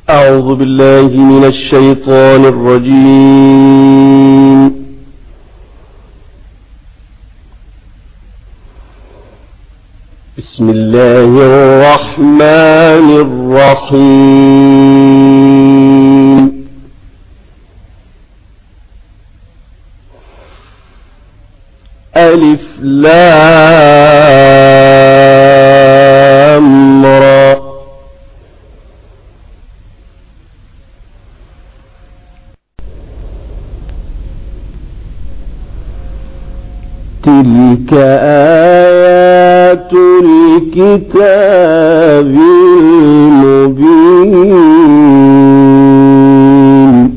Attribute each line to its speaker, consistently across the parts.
Speaker 1: أعوذ بالله من الشيطان الرجيم. بسم الله الرحمن الرحيم. ألف لام را تلك آيات الكتاب المبين.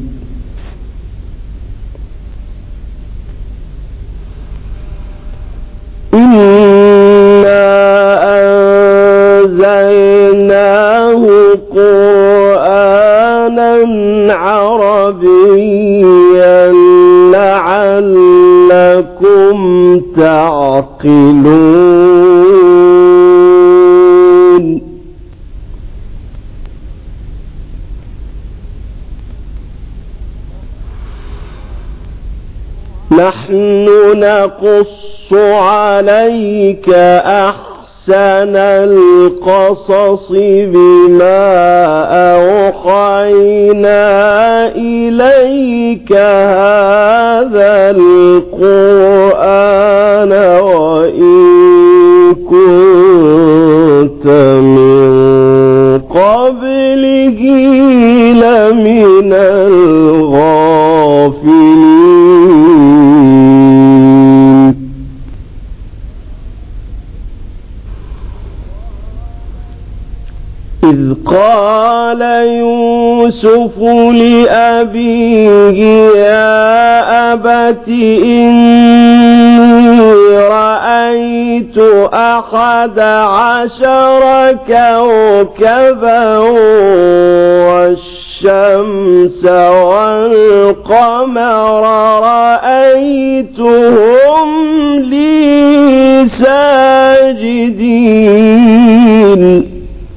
Speaker 1: إنا أنزلناه قرآنا عربيا لعلكم تعقلون. نحن نقص عليك أحسن القصص بما أوحينا إليك هذا القرآن وإن كنت من قبله لمن الغافلين. إذ قال يوسف لأبيه يا أبت إني رأيت 11 كوكبا والشمس والقمر رأيتهم لي ساجدين.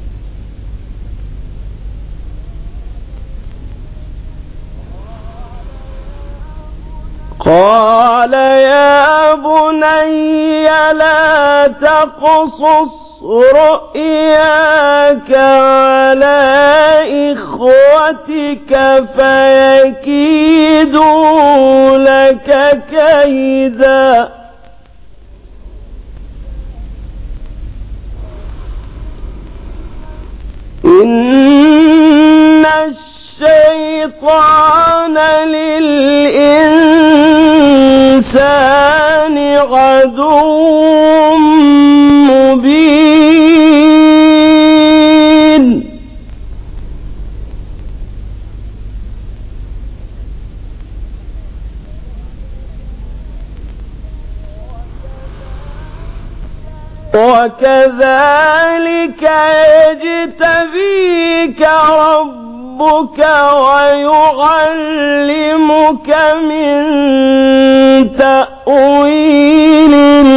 Speaker 1: قال يا بني لا تقصص رؤياك على إخوتك فيكيدوا لك كيدا إن الشيطان للإنسان عدو مبين. وكذلك يجتبيك ربك ويعلمك من تأويل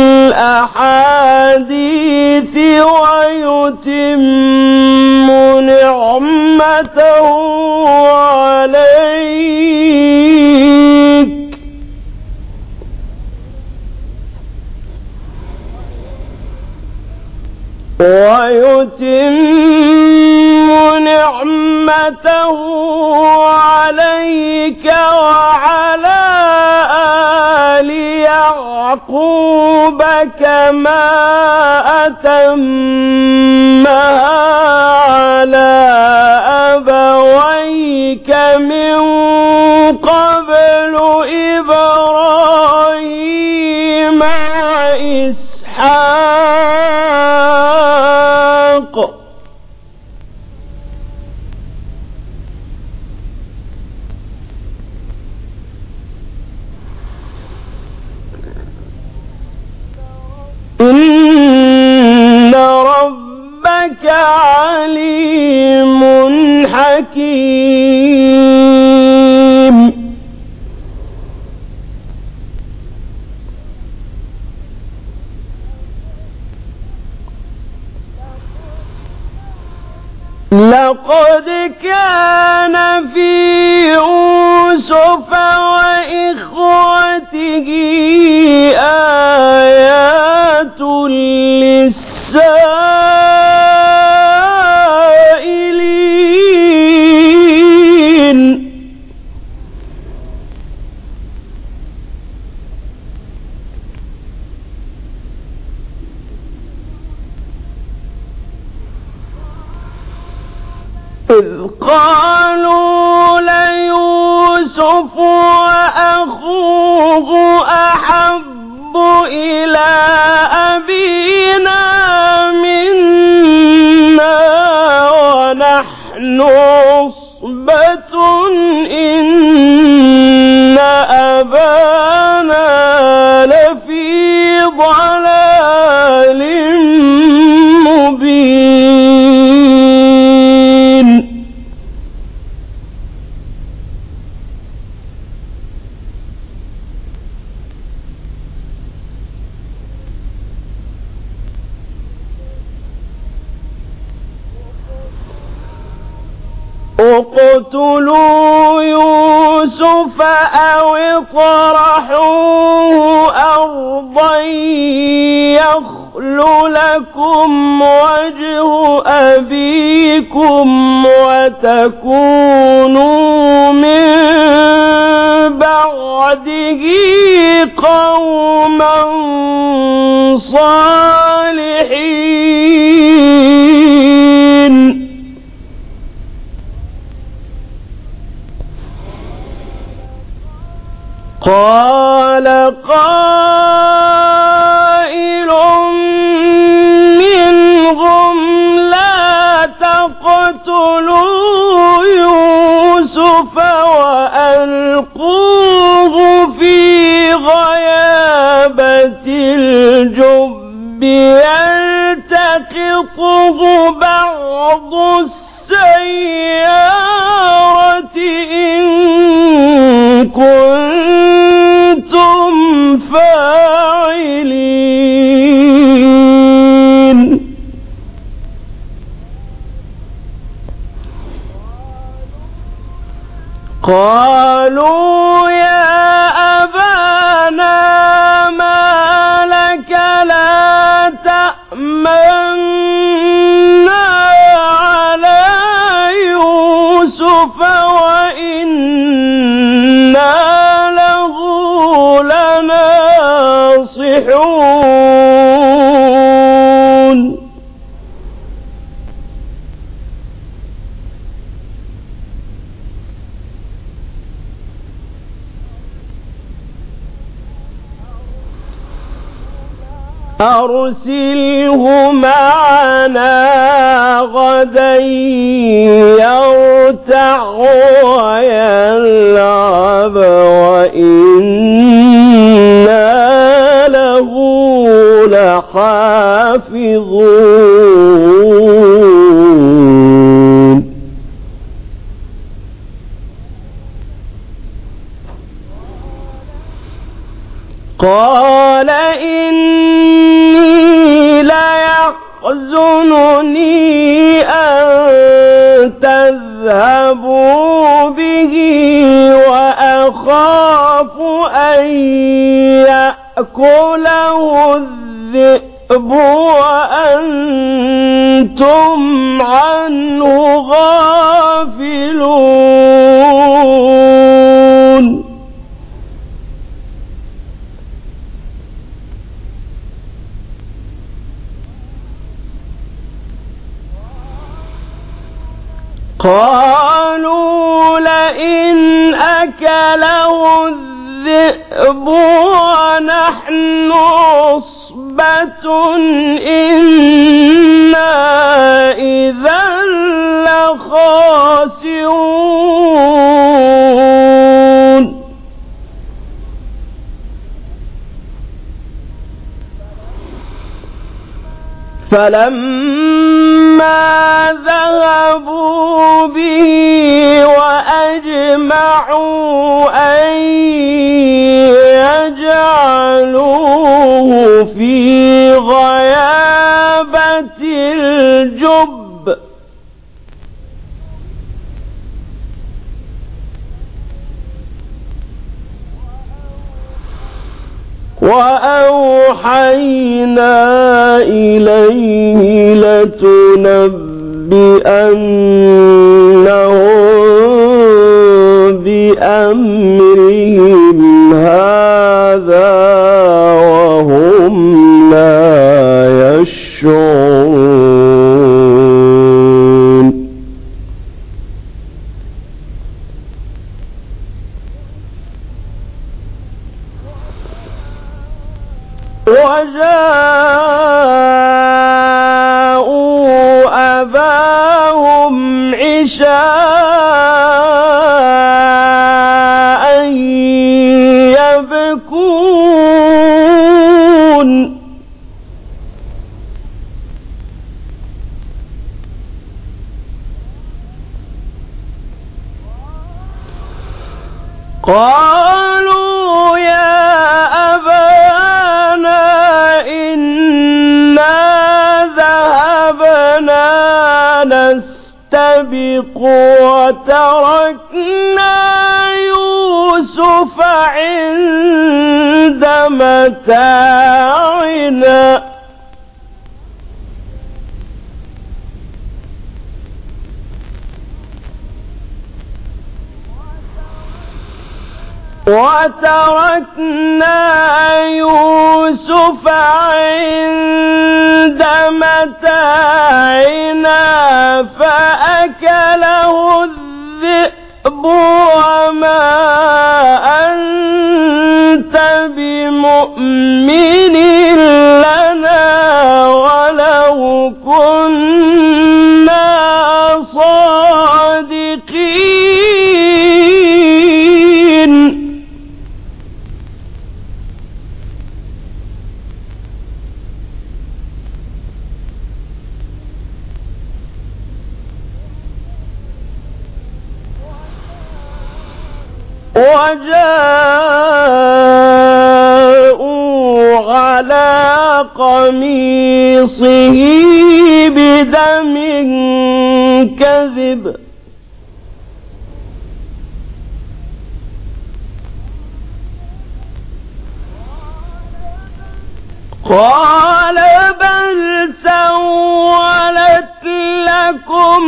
Speaker 1: الأحاديث ويتم نعمته عليك وعلى آل يعقوب كما أتمها على أبويك من قبل إبراهيم وإسحاق إن ربك عليم حكيم. لقد كان في يوسف وإخوته آيات للسائلين إذ قالوا ليوسف وأخوه أحب إلى أبينا منا ونحن عصبة إن أبانا لفي ضلال مبين اقتلوا يوسف أو اطرحوه أرضا يخل لكم وجه أبيكم وتكونوا من بعده قوما صالحين قال قائل منهم لا تقتلوا يوسف وألقوه في غيابة الجب يلتقطه بعض السيارة إن كنتم فاعلين قالوا يا أبانا ما لك لا تأمنا على يوسف وإنا له لناصحون أرسله معنا غدا يرتع ويلعب وإنا له لحافظون قال إني ليحزنني أن تذهبوا به وأخاف أن يأكله الذئب وأنتم عنه غافلون قالوا لئن أكله الذئب ونحن عصبة إنا إذا لخاسرون فلما ذهبوا به وأجمعوا أن يجعلوه في غيابة الجب وأوحينا إليه لتنبئنهم بأمرهم هذا وهم لا يشعرون وجاءوا أباهم عشاء يبكون قالوا يا أبانا إنا ذهبنا نستبق وتركنا يوسف عند متاعنا فأكله الذئب وما أنت بمؤمن لنا ولو كنا صادقين وجاءوا على قميصه بدم كذب قال بل سولت لكم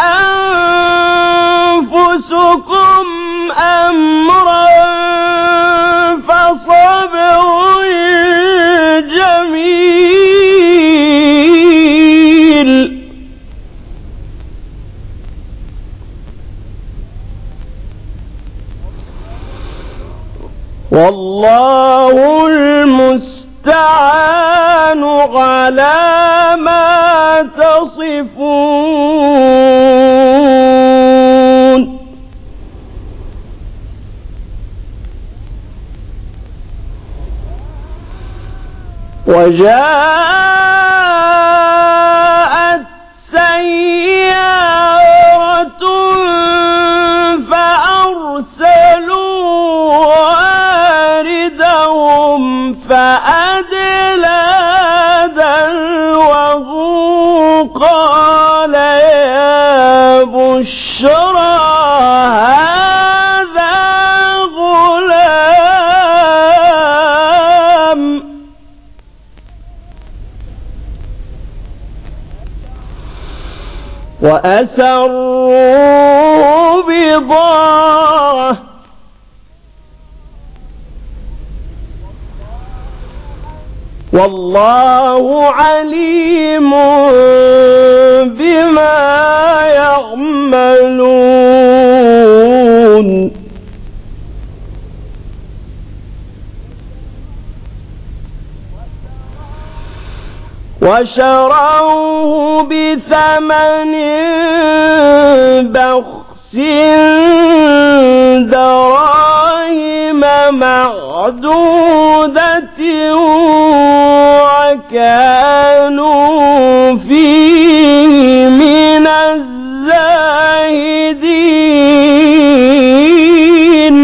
Speaker 1: أنفسكم أمرا فصبر جميل والله المستعان على ما تصفون وجاءت سيارة فأرسلوا واردهم فأدلى دلوه قال يا بشرى هذا غلام وأسروا بضاعة والله عليم بما يعملون وشروه بثمن بخس دراهم معدودة وكانوا فيه من الزاهدين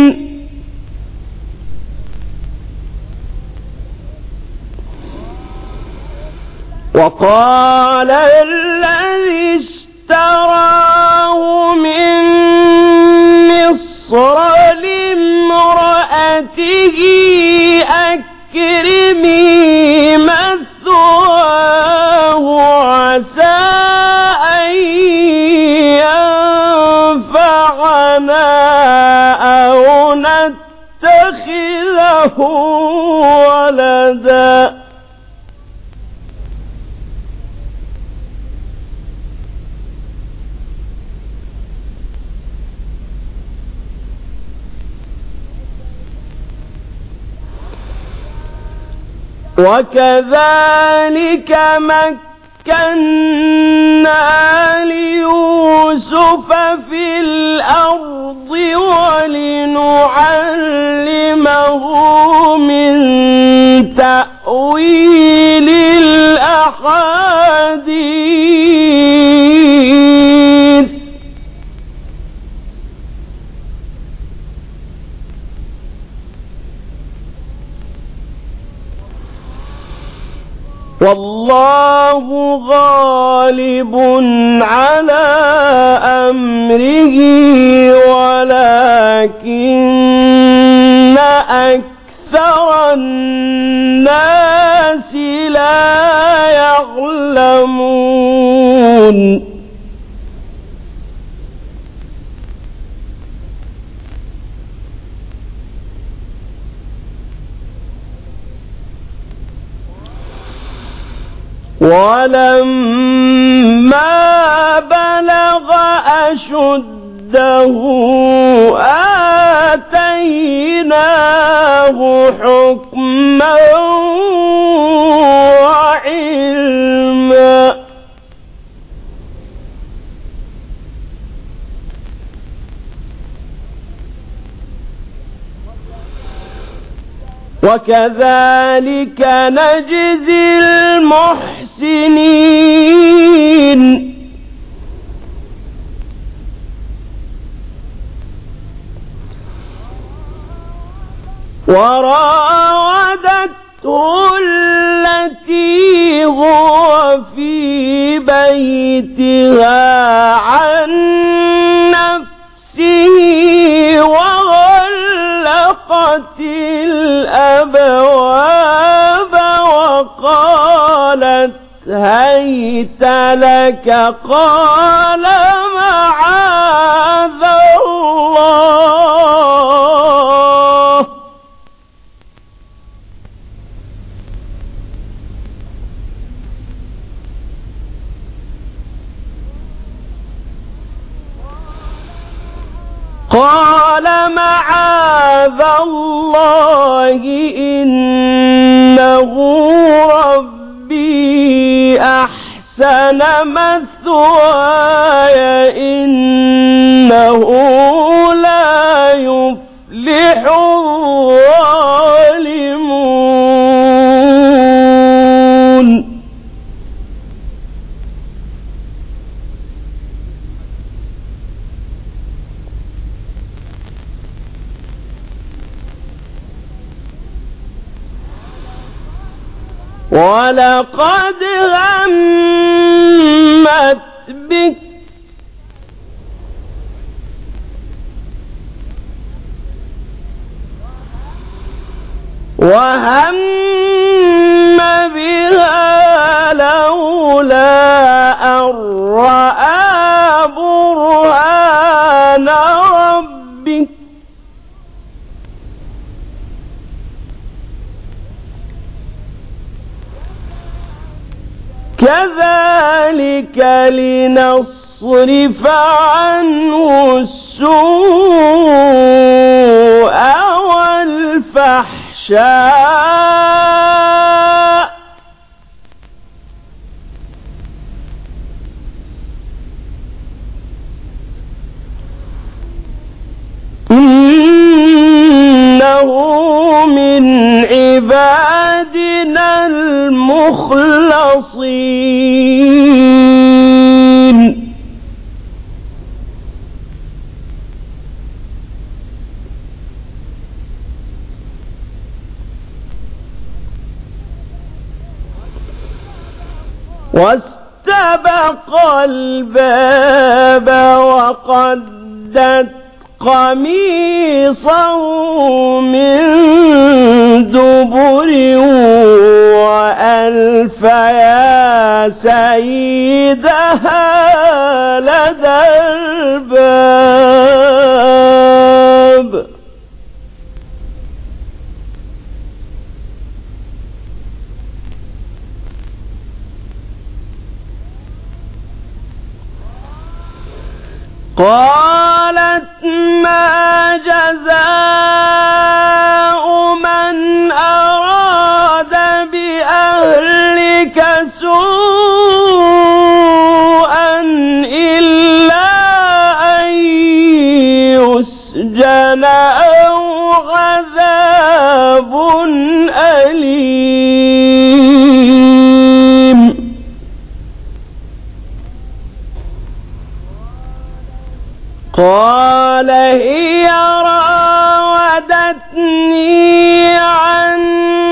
Speaker 1: وقال الذي اشتراه من مصر لامرأته أكرمي مثواه عسى أن ينفعنا أو نتخذه ولدا وكذلك مكنا ليوسف في الأرض ولنعلمه من تأويل الأحاديث والله غالب على أمره ولكن أكثر الناس لا يعلمون ولما بلغ أشده آتيناه حكما وعلما وكذلك نجزي المحسنين وراودته التي هو في بيتها عن نفسه وغلقت الأبواب وقالت هيت لك قال معاذ الله إنه ربي أحسن مثواي إنه لا يفلح الظالمون ولقد همت بك وهم بها لولا أن رأى برهان ربه كذلك لنصرف عنه السوء والفحشاء إنه من عبادنا المخلصين واستبق الباب وقدت قميصه من دبر وألف يا سيدها لدى الباب. قالت ما جزاء من أراد بأهلك سوءا إلا أن يسجن أو عذاب أليم. قال هي راودتني عن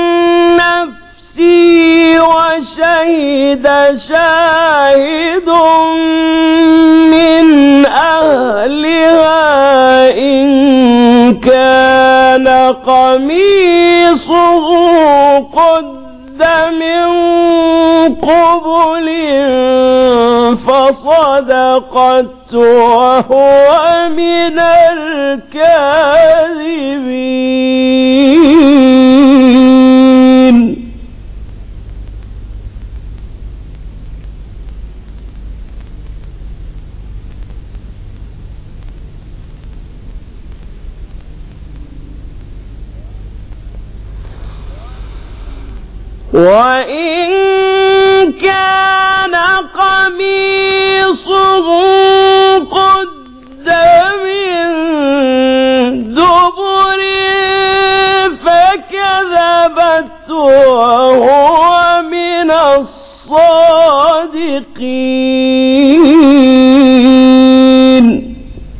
Speaker 1: نفسي وشهد شاهد من أهلها إن كان قميصه قد من قبل فصدقت وهو من الكاذبين. وإن كان قميصه قد من دبر فكذبت وهو من الصادقين.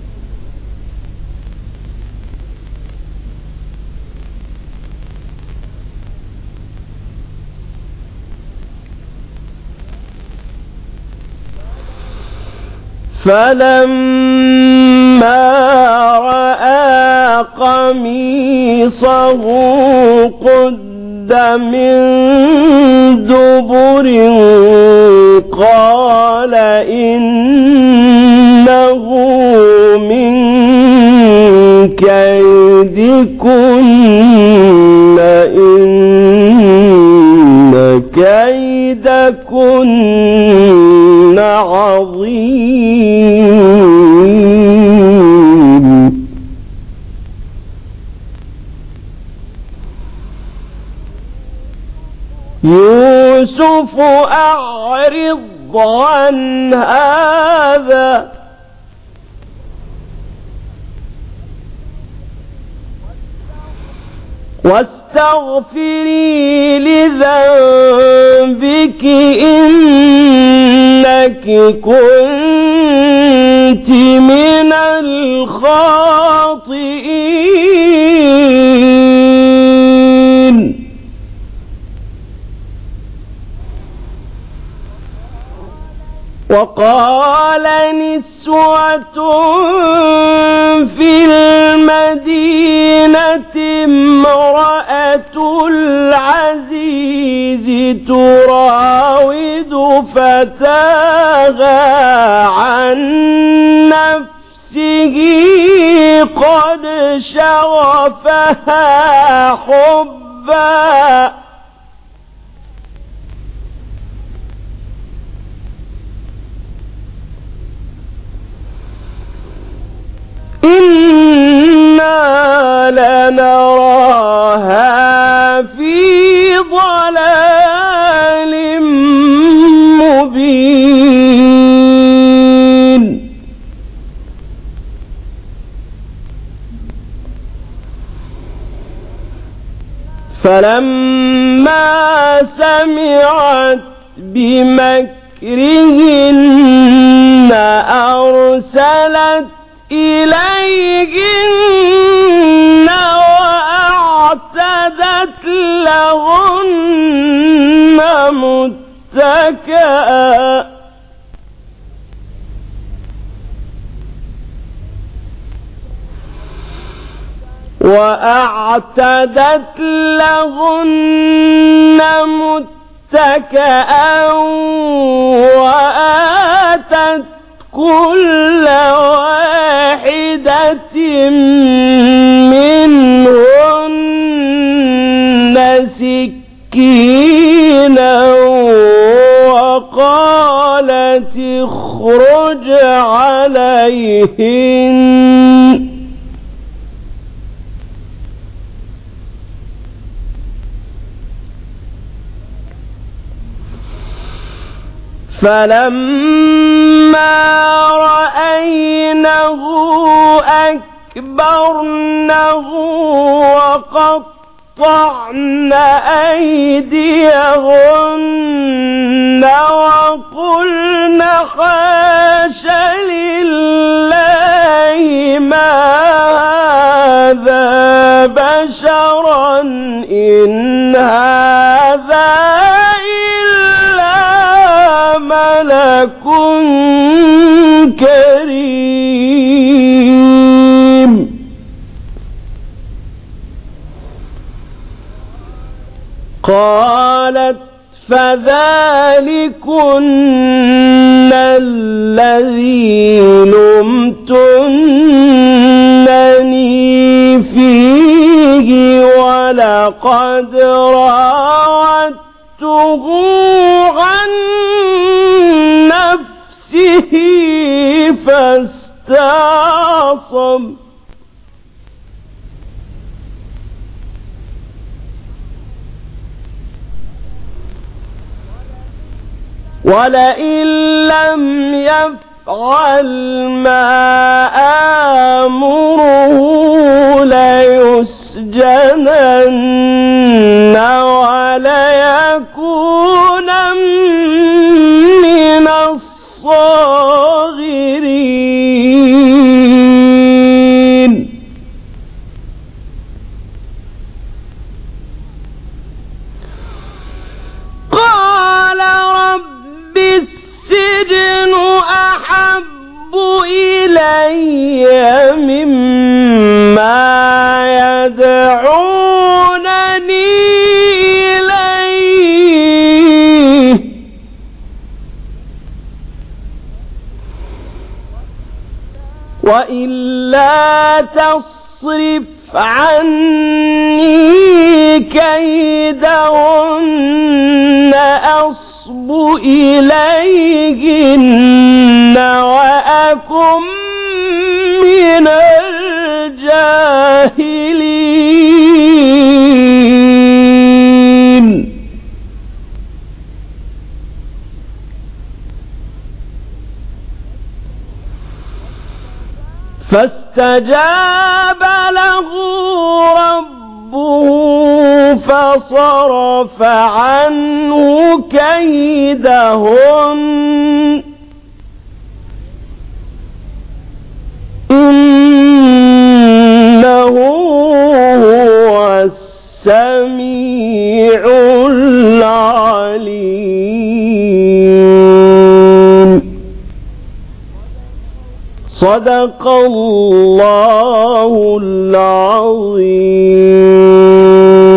Speaker 1: فلما رأى قميصه قد من دبر قال إنه من كيدكن إن كيدكن عظيم. يوسف أعرض عن هذا واستغفري لذنبك إنك كنت من الخاطئين. وقال نسوة في المدينة امرأة العزيز تراود فتاها عن نفسه قد شغفها حبا إنا لنراها في ضلال مبين. فلما سمعت بمكرهن أرسلت إليهن وأعتدت لهن متكئا وأعتدت لهن متكئا وآتت كل واحدة منهن سكينا وقالت اخرج عليهن فلما رأينه أكبرنه وقطعن أيديهن وقلن حاش لله ما هذا بشرا إن هذا ملك كريم قالت فذلكن الذي لمتنني فيه ولقد راودته عن نفسه فاستعصم ولئن لم يفعل ما آمره ليسجنن وليكونن من الصاغرين قال رب السجن أحب إلي مما يدعونني إليه وإلا تصرف عني كيدهن أصب إليهن وأكن من الجاهلين فاستجاب له ربه فصرف عنه كيدهن إنه هو السميع العليم صدق الله العظيم.